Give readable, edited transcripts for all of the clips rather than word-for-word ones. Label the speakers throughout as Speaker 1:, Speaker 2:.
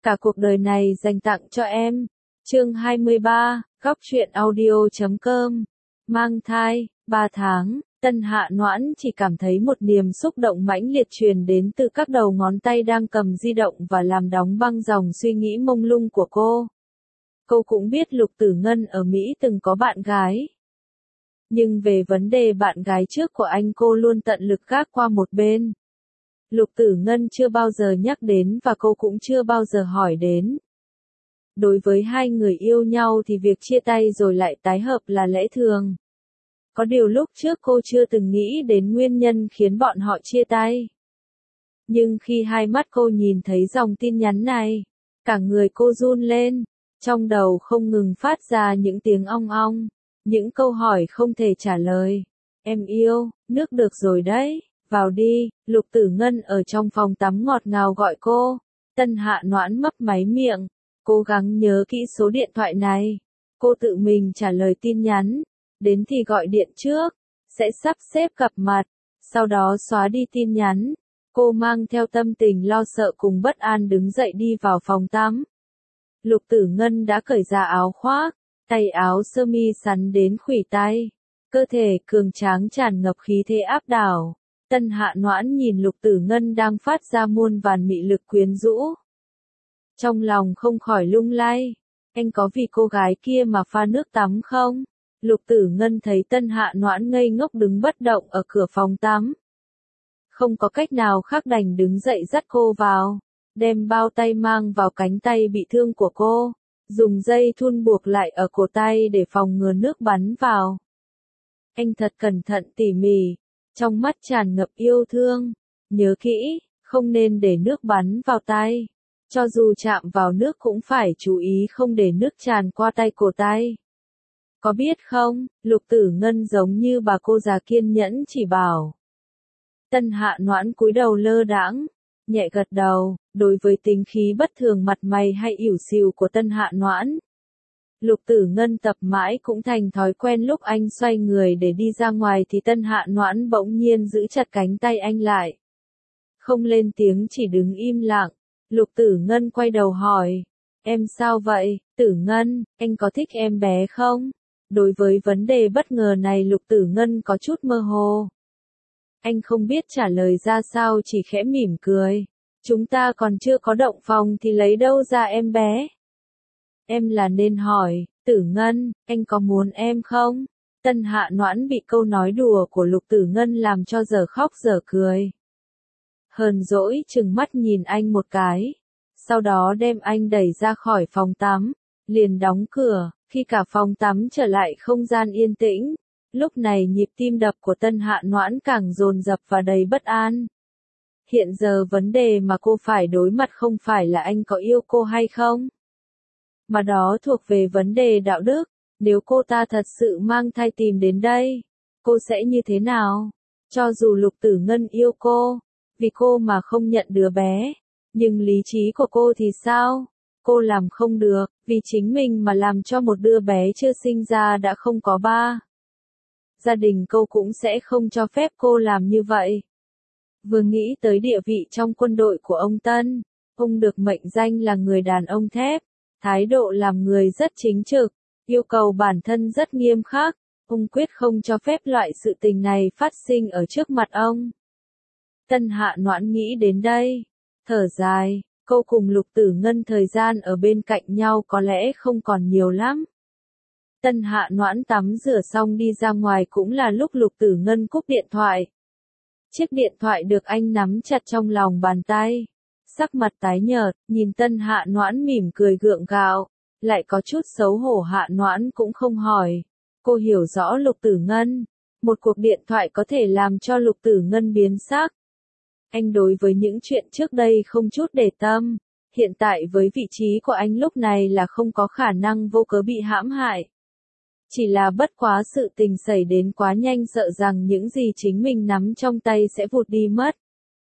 Speaker 1: cả cuộc đời này dành tặng cho em. Chương 23, góc truyện audio.com. Mang thai, 3 tháng, Tân Hạ Noãn chỉ cảm thấy một niềm xúc động mãnh liệt truyền đến từ các đầu ngón tay đang cầm di động và làm đóng băng dòng suy nghĩ mông lung của cô. Cô cũng biết Lục Tử Ngân ở Mỹ từng có bạn gái. Nhưng về vấn đề bạn gái trước của anh cô luôn tận lực gác qua một bên. Lục Tử Ngân chưa bao giờ nhắc đến và cô cũng chưa bao giờ hỏi đến. Đối với hai người yêu nhau thì việc chia tay rồi lại tái hợp là lẽ thường. Có điều lúc trước cô chưa từng nghĩ đến nguyên nhân khiến bọn họ chia tay. Nhưng khi hai mắt cô nhìn thấy dòng tin nhắn này, cả người cô run lên, trong đầu không ngừng phát ra những tiếng ong ong, những câu hỏi không thể trả lời. Em yêu, nước được rồi đấy, vào đi. Lục Tử Ngân ở trong phòng tắm ngọt ngào gọi cô. Tân Hạ Noãn mấp máy miệng, cố gắng nhớ kỹ số điện thoại này. Cô tự mình trả lời tin nhắn, đến thì gọi điện trước, sẽ sắp xếp gặp mặt, sau đó xóa đi tin nhắn. Cô mang theo tâm tình lo sợ cùng bất an đứng dậy đi vào phòng tắm. Lục Tử Ngân đã cởi ra áo khoác, tay áo sơ mi sắn đến khuỷu tay, cơ thể cường tráng tràn ngập khí thế áp đảo. Tân Hạ Noãn nhìn Lục Tử Ngân đang phát ra muôn vàn mị lực quyến rũ. Trong lòng không khỏi lung lay, anh có vì cô gái kia mà pha nước tắm không? Lục Tử Ngân thấy Tân Hạ Noãn ngây ngốc đứng bất động ở cửa phòng tắm. Không có cách nào khác đành đứng dậy dắt cô vào, đem bao tay mang vào cánh tay bị thương của cô, dùng dây thun buộc lại ở cổ tay để phòng ngừa nước bắn vào. Anh thật cẩn thận tỉ mỉ, trong mắt tràn ngập yêu thương. Nhớ kỹ, không nên để nước bắn vào tay. Cho dù chạm vào nước cũng phải chú ý không để nước tràn qua tay cổ tay. Có biết không, Lục Tử Ngân giống như bà cô già kiên nhẫn chỉ bảo. Tân Hạ Noãn cúi đầu lơ đãng, nhẹ gật đầu. Đối với tính khí bất thường mặt mày hay ỉu xìu của Tân Hạ Noãn, Lục Tử Ngân tập mãi cũng thành thói quen. Lúc anh xoay người để đi ra ngoài thì Tân Hạ Noãn bỗng nhiên giữ chặt cánh tay anh lại. Không lên tiếng, chỉ đứng im lặng. Lục Tử Ngân quay đầu hỏi, em sao vậy, Tử Ngân, anh có thích em bé không? Đối với vấn đề bất ngờ này Lục Tử Ngân có chút mơ hồ. Anh không biết trả lời ra sao, chỉ khẽ mỉm cười. Chúng ta còn chưa có động phòng thì lấy đâu ra em bé? Em là nên hỏi, Tử Ngân, anh có muốn em không? Tân Hạ Noãn bị câu nói đùa của Lục Tử Ngân làm cho giờ khóc giờ cười. Hờn dỗi trừng mắt nhìn anh một cái, sau đó đem anh đẩy ra khỏi phòng tắm, liền đóng cửa. Khi cả phòng tắm trở lại không gian yên tĩnh, lúc này nhịp tim đập của Tân Hạ Noãn càng dồn dập và đầy bất an. Hiện giờ vấn đề mà cô phải đối mặt không phải là anh có yêu cô hay không, mà đó thuộc về vấn đề đạo đức. Nếu cô ta thật sự mang thai tìm đến đây, cô sẽ như thế nào? Cho dù Lục Tử Ngân yêu cô, vì cô mà không nhận đứa bé, nhưng lý trí của cô thì sao? Cô làm không được, vì chính mình mà làm cho một đứa bé chưa sinh ra đã không có ba. Gia đình cô cũng sẽ không cho phép cô làm như vậy. Vừa nghĩ tới địa vị trong quân đội của ông Tân, ông được mệnh danh là người đàn ông thép, thái độ làm người rất chính trực, yêu cầu bản thân rất nghiêm khắc, ông quyết không cho phép loại sự tình này phát sinh ở trước mặt ông. Tân Hạ Noãn nghĩ đến đây, thở dài, cô cùng Lục Tử Ngân thời gian ở bên cạnh nhau có lẽ không còn nhiều lắm. Tân Hạ Noãn tắm rửa xong đi ra ngoài cũng là lúc Lục Tử Ngân cúp điện thoại. Chiếc điện thoại được anh nắm chặt trong lòng bàn tay. Sắc mặt tái nhợt, nhìn Tân Hạ Noãn mỉm cười gượng gạo, lại có chút xấu hổ. Hạ Noãn cũng không hỏi. Cô hiểu rõ Lục Tử Ngân. Một cuộc điện thoại có thể làm cho Lục Tử Ngân biến sắc. Anh đối với những chuyện trước đây không chút để tâm. Hiện tại với vị trí của anh lúc này là không có khả năng vô cớ bị hãm hại. Chỉ là bất quá sự tình xảy đến quá nhanh, sợ rằng những gì chính mình nắm trong tay sẽ vụt đi mất.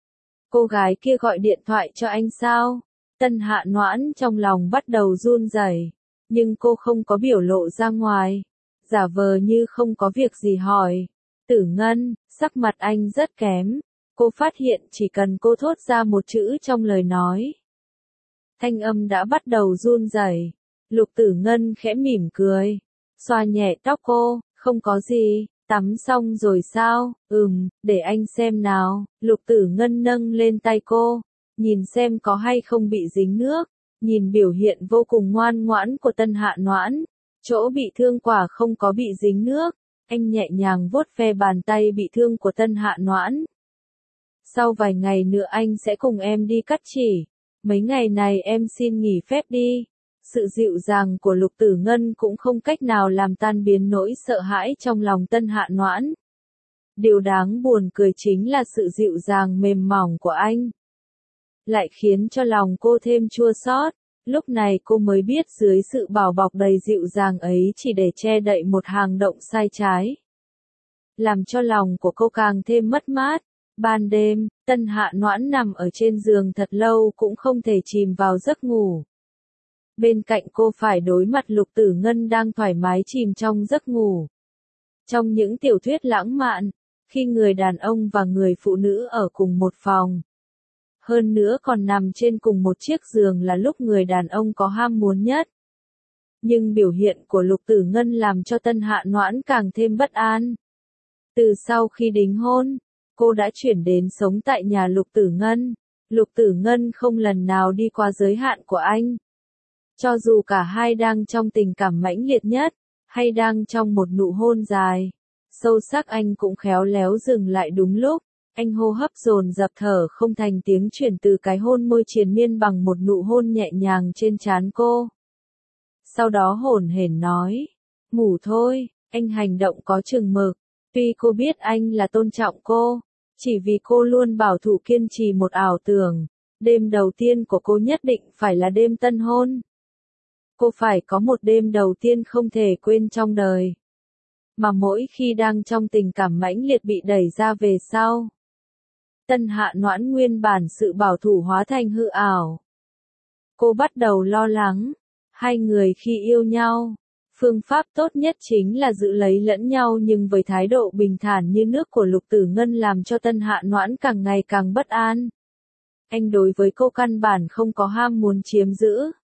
Speaker 1: Cô gái kia gọi điện thoại cho anh sao? Tân Hạ Noãn trong lòng bắt đầu run rẩy, nhưng cô không có biểu lộ ra ngoài, giả vờ như không có việc gì hỏi. Tử Ngân, sắc mặt anh rất kém. Cô phát hiện chỉ cần cô thốt ra một chữ trong lời nói, thanh âm đã bắt đầu run rẩy. Lục Tử Ngân khẽ mỉm cười, xoa nhẹ tóc cô, không có gì, tắm xong rồi sao, để anh xem nào. Lục Tử Ngân nâng lên tay cô, nhìn xem có hay không bị dính nước, nhìn biểu hiện vô cùng ngoan ngoãn của Tân Hạ Noãn, chỗ bị thương quả không có bị dính nước, anh nhẹ nhàng vuốt ve bàn tay bị thương của Tân Hạ Noãn. Sau vài ngày nữa anh sẽ cùng em đi cắt chỉ, mấy ngày này em xin nghỉ phép đi. Sự dịu dàng của Lục Tử Ngân cũng không cách nào làm tan biến nỗi sợ hãi trong lòng Tân Hạ Noãn. Điều đáng buồn cười chính là sự dịu dàng mềm mỏng của anh lại khiến cho lòng cô thêm chua xót. Lúc này cô mới biết dưới sự bảo bọc đầy dịu dàng ấy chỉ để che đậy một hang động sai trái, làm cho lòng của cô càng thêm mất mát. Ban đêm, Tân Hạ Noãn nằm ở trên giường thật lâu cũng không thể chìm vào giấc ngủ. Bên cạnh cô phải đối mặt Lục Tử Ngân đang thoải mái chìm trong giấc ngủ. Trong những tiểu thuyết lãng mạn, khi người đàn ông và người phụ nữ ở cùng một phòng, hơn nữa còn nằm trên cùng một chiếc giường là lúc người đàn ông có ham muốn nhất. Nhưng biểu hiện của Lục Tử Ngân làm cho Tân Hạ Noãn càng thêm bất an. Từ sau khi đính hôn, cô đã chuyển đến sống tại nhà Lục Tử Ngân. Lục Tử Ngân không lần nào đi qua giới hạn của anh. Cho dù cả hai đang trong tình cảm mãnh liệt nhất, hay đang trong một nụ hôn dài, sâu sắc, anh cũng khéo léo dừng lại đúng lúc. Anh hô hấp dồn dập, thở không thành tiếng, chuyển từ cái hôn môi triền miên bằng một nụ hôn nhẹ nhàng trên trán cô. Sau đó hổn hển nói, ngủ thôi. Anh hành động có chừng mực. Tuy cô biết anh là tôn trọng cô, chỉ vì cô luôn bảo thủ kiên trì một ảo tưởng. Đêm đầu tiên của cô nhất định phải là đêm tân hôn. Cô phải có một đêm đầu tiên không thể quên trong đời. Mà mỗi khi đang trong tình cảm mãnh liệt bị đẩy ra về sau, Tân Hạ Noãn nguyên bản sự bảo thủ hóa thành hư ảo. Cô bắt đầu lo lắng, hai người khi yêu nhau, phương pháp tốt nhất chính là giữ lấy lẫn nhau, nhưng với thái độ bình thản như nước của Lục Tử Ngân làm cho Tân Hạ Noãn càng ngày càng bất an. Anh đối với cô căn bản không có ham muốn chiếm giữ.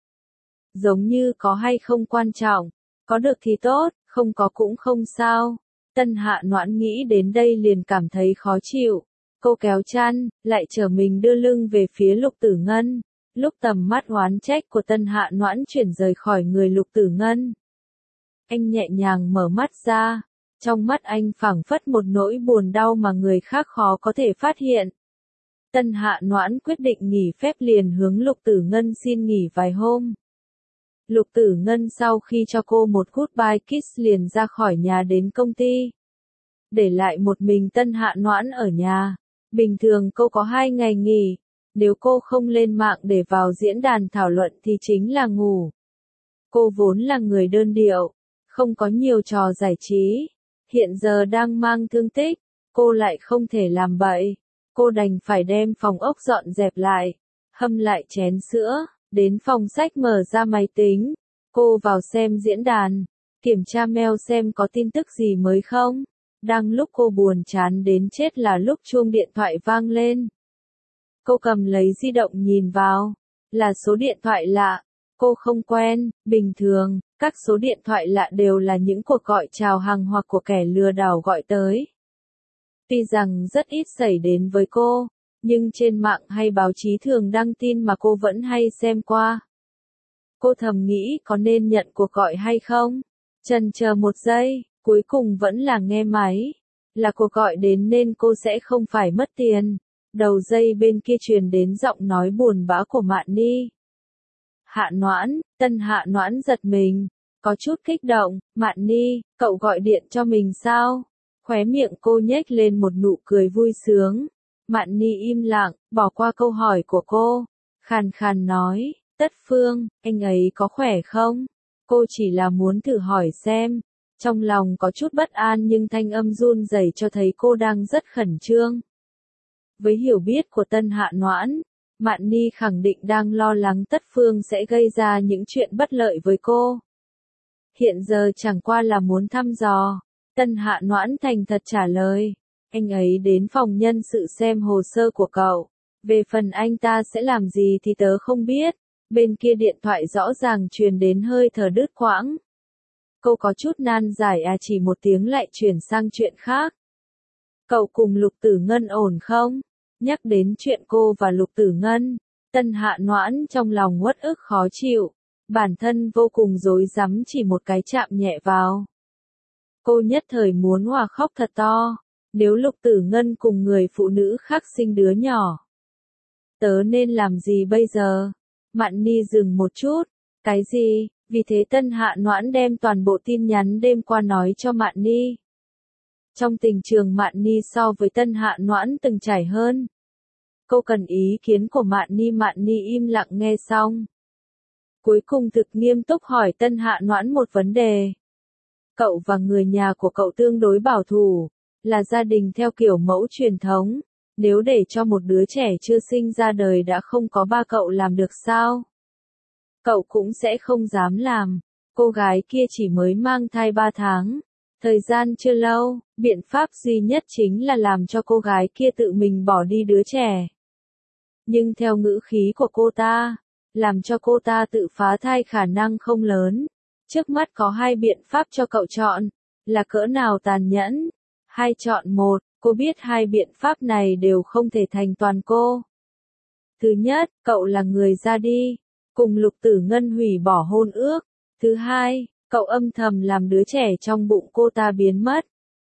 Speaker 1: Giống như có hay không quan trọng, có được thì tốt, không có cũng không sao. Tân Hạ Noãn nghĩ đến đây liền cảm thấy khó chịu. Cô kéo chăn, lại trở mình đưa lưng về phía Lục Tử Ngân. Lúc tầm mắt oán trách của Tân Hạ Noãn chuyển rời khỏi người Lục Tử Ngân, anh nhẹ nhàng mở mắt ra. Trong mắt anh phảng phất một nỗi buồn đau mà người khác khó có thể phát hiện. Tân Hạ Noãn quyết định nghỉ phép liền hướng Lục Tử Ngân xin nghỉ vài hôm. Lục Tử Ngân sau khi cho cô một goodbye kiss liền ra khỏi nhà đến công ty, để lại một mình Tân Hạ Noãn ở nhà. Bình thường cô có 2 ngày nghỉ, nếu cô không lên mạng để vào diễn đàn thảo luận thì chính là ngủ. Cô vốn là người đơn điệu, không có nhiều trò giải trí. Hiện giờ đang mang thương tích, cô lại không thể làm bậy. Cô đành phải đem phòng ốc dọn dẹp lại, hâm lại chén sữa, đến phòng sách mở ra máy tính. Cô vào xem diễn đàn, kiểm tra mail xem có tin tức gì mới không. Đang lúc cô buồn chán đến chết là lúc chuông điện thoại vang lên. Cô cầm lấy di động nhìn vào, là số điện thoại lạ. Cô không quen, bình thường, các số điện thoại lạ đều là những cuộc gọi chào hàng hoặc của kẻ lừa đảo gọi tới. Tuy rằng rất ít xảy đến với cô, nhưng trên mạng hay báo chí thường đăng tin mà cô vẫn hay xem qua. Cô thầm nghĩ có nên nhận cuộc gọi hay không? Chần chờ một giây, cuối cùng vẫn là nghe máy. Là cuộc gọi đến nên cô sẽ không phải mất tiền. Đầu dây bên kia truyền đến giọng nói buồn bã của Mạn Ni. Hạ Noãn, Tân Hạ Noãn giật mình, có chút kích động. Mạn Ni, cậu gọi điện cho mình sao? Khóe miệng cô nhếch lên một nụ cười vui sướng. Mạn Ni im lặng, bỏ qua câu hỏi của cô. Khàn khàn nói, Tất Phương, anh ấy có khỏe không? Cô chỉ là muốn thử hỏi xem. Trong lòng có chút bất an nhưng thanh âm run rẩy cho thấy cô đang rất khẩn trương. Với hiểu biết của Tân Hạ Noãn, Mạn Ni khẳng định đang lo lắng Tất Phương sẽ gây ra những chuyện bất lợi với cô. Hiện giờ chẳng qua là muốn thăm dò. Tân Hạ Noãn thành thật trả lời. Anh ấy đến phòng nhân sự xem hồ sơ của cậu. Về phần anh ta sẽ làm gì thì tớ không biết. Bên kia điện thoại rõ ràng truyền đến hơi thở đứt quãng. Cô có chút nan giải chỉ một tiếng lại chuyển sang chuyện khác. Cậu cùng Lục Tử Ngân ổn không? Nhắc đến chuyện cô và Lục Tử Ngân, Tân Hạ Noãn trong lòng uất ức khó chịu. Bản thân vô cùng rối rắm chỉ một cái chạm nhẹ vào. Cô nhất thời muốn hòa khóc thật to. Nếu Lục Tử Ngân cùng người phụ nữ khác sinh đứa nhỏ, tớ nên làm gì bây giờ? Mạn Ni dừng một chút. Cái gì? Vì thế Tân Hạ Noãn đem toàn bộ tin nhắn đêm qua nói cho Mạn Ni. Trong tình trường Mạn Ni so với Tân Hạ Noãn từng trải hơn. Cô cần ý kiến của Mạn Ni im lặng nghe xong. Cuối cùng thực nghiêm túc hỏi Tân Hạ Noãn một vấn đề. Cậu và người nhà của cậu tương đối bảo thủ, là gia đình theo kiểu mẫu truyền thống. Nếu để cho một đứa trẻ chưa sinh ra đời đã không có ba cậu làm được sao? Cậu cũng sẽ không dám làm. Cô gái kia chỉ mới mang thai 3 tháng. Thời gian chưa lâu, biện pháp duy nhất chính là làm cho cô gái kia tự mình bỏ đi đứa trẻ. Nhưng theo ngữ khí của cô ta, làm cho cô ta tự phá thai khả năng không lớn. Trước mắt có 2 biện pháp cho cậu chọn, là cỡ nào tàn nhẫn? 2 chọn 1, cô biết 2 biện pháp này đều không thể thành toàn cô. Thứ nhất, cậu là người ra đi, cùng Lục Tử Ngân hủy bỏ hôn ước. Thứ hai, cậu âm thầm làm đứa trẻ trong bụng cô ta biến mất.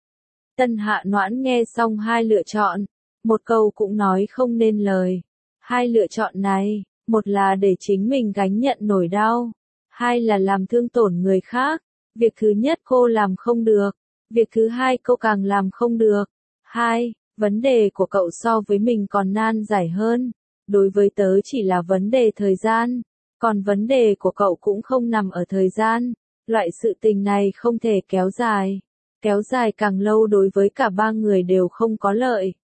Speaker 1: Tân Hạ Noãn nghe xong 2 lựa chọn, một câu cũng nói không nên lời. 2 lựa chọn này, một là để chính mình gánh nhận nỗi đau, 2 là làm thương tổn người khác. Việc thứ nhất cô làm không được, việc thứ hai cô càng làm không được. 2. Vấn đề của cậu so với mình còn nan giải hơn. Đối với tớ chỉ là vấn đề thời gian, còn vấn đề của cậu cũng không nằm ở thời gian. Loại sự tình này không thể kéo dài. Kéo dài càng lâu đối với cả 3 người đều không có lợi.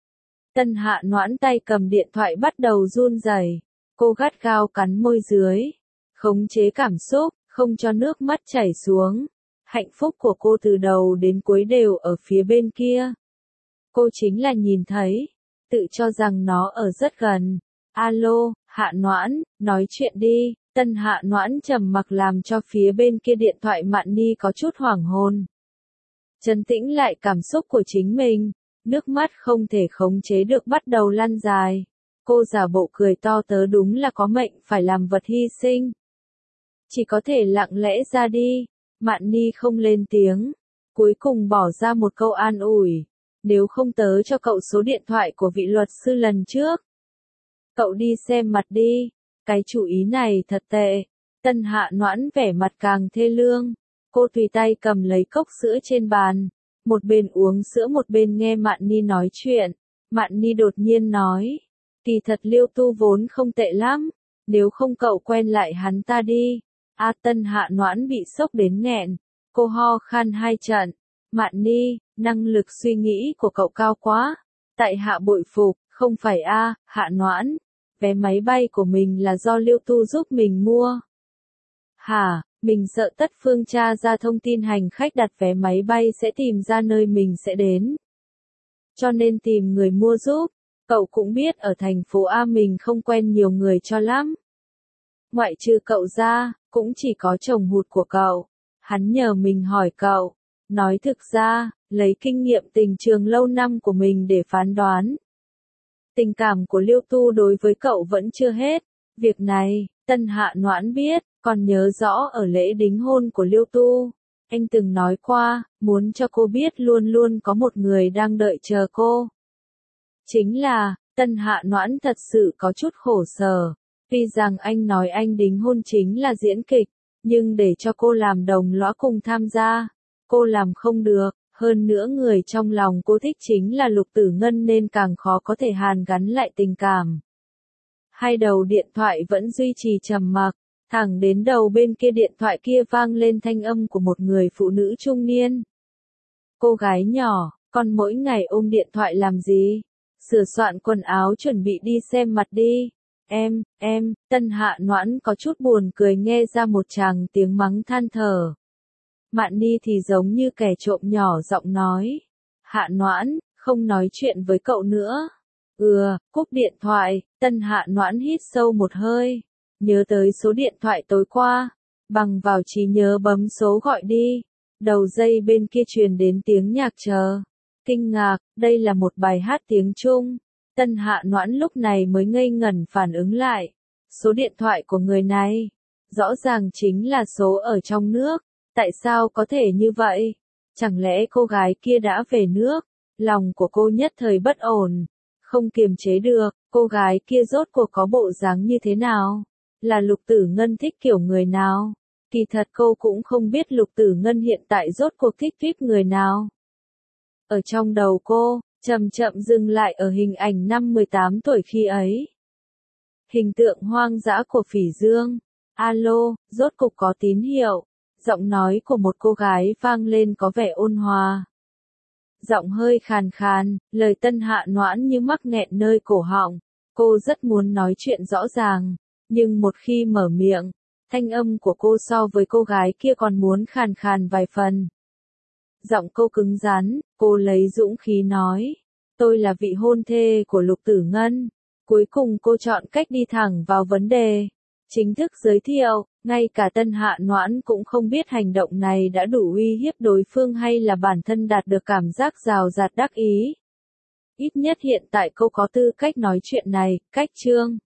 Speaker 1: Tân Hạ Noãn tay cầm điện thoại bắt đầu run rẩy. Cô gắt gao cắn môi dưới, khống chế cảm xúc, không cho nước mắt chảy xuống. Hạnh phúc của cô từ đầu đến cuối đều ở phía bên kia. Cô chính là nhìn thấy, tự cho rằng nó ở rất gần. Alo, Hạ Noãn, nói chuyện đi. Tân Hạ Noãn trầm mặc làm cho phía bên kia điện thoại Mạn Ni có chút hoảng hồn. Trấn tĩnh lại cảm xúc của chính mình, nước mắt không thể khống chế được bắt đầu lăn dài. Cô giả bộ cười to, tớ đúng là có mệnh phải làm vật hy sinh. Chỉ có thể lặng lẽ ra đi. Mạn Ni không lên tiếng, cuối cùng bỏ ra một câu an ủi. Nếu không tớ cho cậu số điện thoại của vị luật sư lần trước. Cậu đi xem mặt đi. Cái chủ ý này thật tệ. Tân Hạ Noãn vẻ mặt càng thê lương. Cô tùy tay cầm lấy cốc sữa trên bàn. Một bên uống sữa một bên nghe Mạn Ni nói chuyện. Mạn Ni đột nhiên nói. Kỳ thật Liêu Tu vốn không tệ lắm. Nếu không cậu quen lại hắn ta đi. Tân Hạ Noãn bị sốc đến nghẹn. Cô ho khan 2 trận. Mạn Ni, năng lực suy nghĩ của cậu cao quá. Tại hạ bội phục, không phải Hạ Noãn. Vé máy bay của mình là do Liêu Tu giúp mình mua. Hả, mình sợ Tất Phương tra ra thông tin hành khách đặt vé máy bay sẽ tìm ra nơi mình sẽ đến. Cho nên tìm người mua giúp. Cậu cũng biết ở thành phố A mình không quen nhiều người cho lắm. Ngoại trừ cậu ra, cũng chỉ có chồng hụt của cậu. Hắn nhờ mình hỏi cậu. Nói thực ra, lấy kinh nghiệm tình trường lâu năm của mình để phán đoán. Tình cảm của Liêu Tu đối với cậu vẫn chưa hết. Việc này, Tân Hạ Noãn biết, còn nhớ rõ ở lễ đính hôn của Liêu Tu. Anh từng nói qua, muốn cho cô biết luôn luôn có một người đang đợi chờ cô. Chính là, Tân Hạ Noãn thật sự có chút khổ sở. Tuy rằng anh nói anh đính hôn chính là diễn kịch, nhưng để cho cô làm đồng lõa cùng tham gia, cô làm không được. Hơn nữa người trong lòng cô thích chính là Lục Tử Ngân nên càng khó có thể hàn gắn lại tình cảm. 2 đầu điện thoại vẫn duy trì trầm mặc, thẳng đến đầu bên kia điện thoại kia vang lên thanh âm của một người phụ nữ trung niên. Cô gái nhỏ, con mỗi ngày ôm điện thoại làm gì? Sửa soạn quần áo chuẩn bị đi xem mặt đi. Em, Tân Hạ Noãn có chút buồn cười nghe ra một tràng tiếng mắng than thở. Mạn Ni thì giống như kẻ trộm nhỏ giọng nói. Hạ Noãn, không nói chuyện với cậu nữa. Cúp điện thoại, Tân Hạ Noãn hít sâu một hơi. nhớ tới số điện thoại tối qua, bằng vào trí nhớ bấm số gọi đi. Đầu dây bên kia truyền đến tiếng nhạc chờ. Kinh ngạc, đây là một bài hát tiếng Trung. Tân Hạ Noãn lúc này mới ngây ngẩn phản ứng lại. Số điện thoại của người này, rõ ràng chính là số ở trong nước. Tại sao có thể như vậy? Chẳng lẽ cô gái kia đã về nước? Lòng của cô nhất thời bất ổn, không kiềm chế được, cô gái kia rốt cuộc có bộ dáng như thế nào? Là Lục Tử Ngân thích kiểu người nào? Kỳ thật cô cũng không biết Lục Tử Ngân hiện tại rốt cuộc thích tiếp người nào. Ở trong đầu cô, chậm chậm dừng lại ở hình ảnh năm 18 tuổi khi ấy. Hình tượng hoang dã của Phỉ Dương. Alo, rốt cục có tín hiệu. Giọng nói của một cô gái vang lên có vẻ ôn hòa. Giọng hơi khàn khàn, lời Tân Hạ Noãn như mắc nghẹn nơi cổ họng. Cô rất muốn nói chuyện rõ ràng, nhưng một khi mở miệng, thanh âm của cô so với cô gái kia còn muốn khàn khàn vài phần. Giọng cô cứng rắn, cô lấy dũng khí nói. Tôi là vị hôn thê của Lục Tử Ngân. Cuối cùng cô chọn cách đi thẳng vào vấn đề. Chính thức giới thiệu, ngay cả Tân Hạ Noãn cũng không biết hành động này đã đủ uy hiếp đối phương hay là bản thân đạt được cảm giác rào rạt đắc ý. Ít nhất hiện tại cô có tư cách nói chuyện này, cách chương.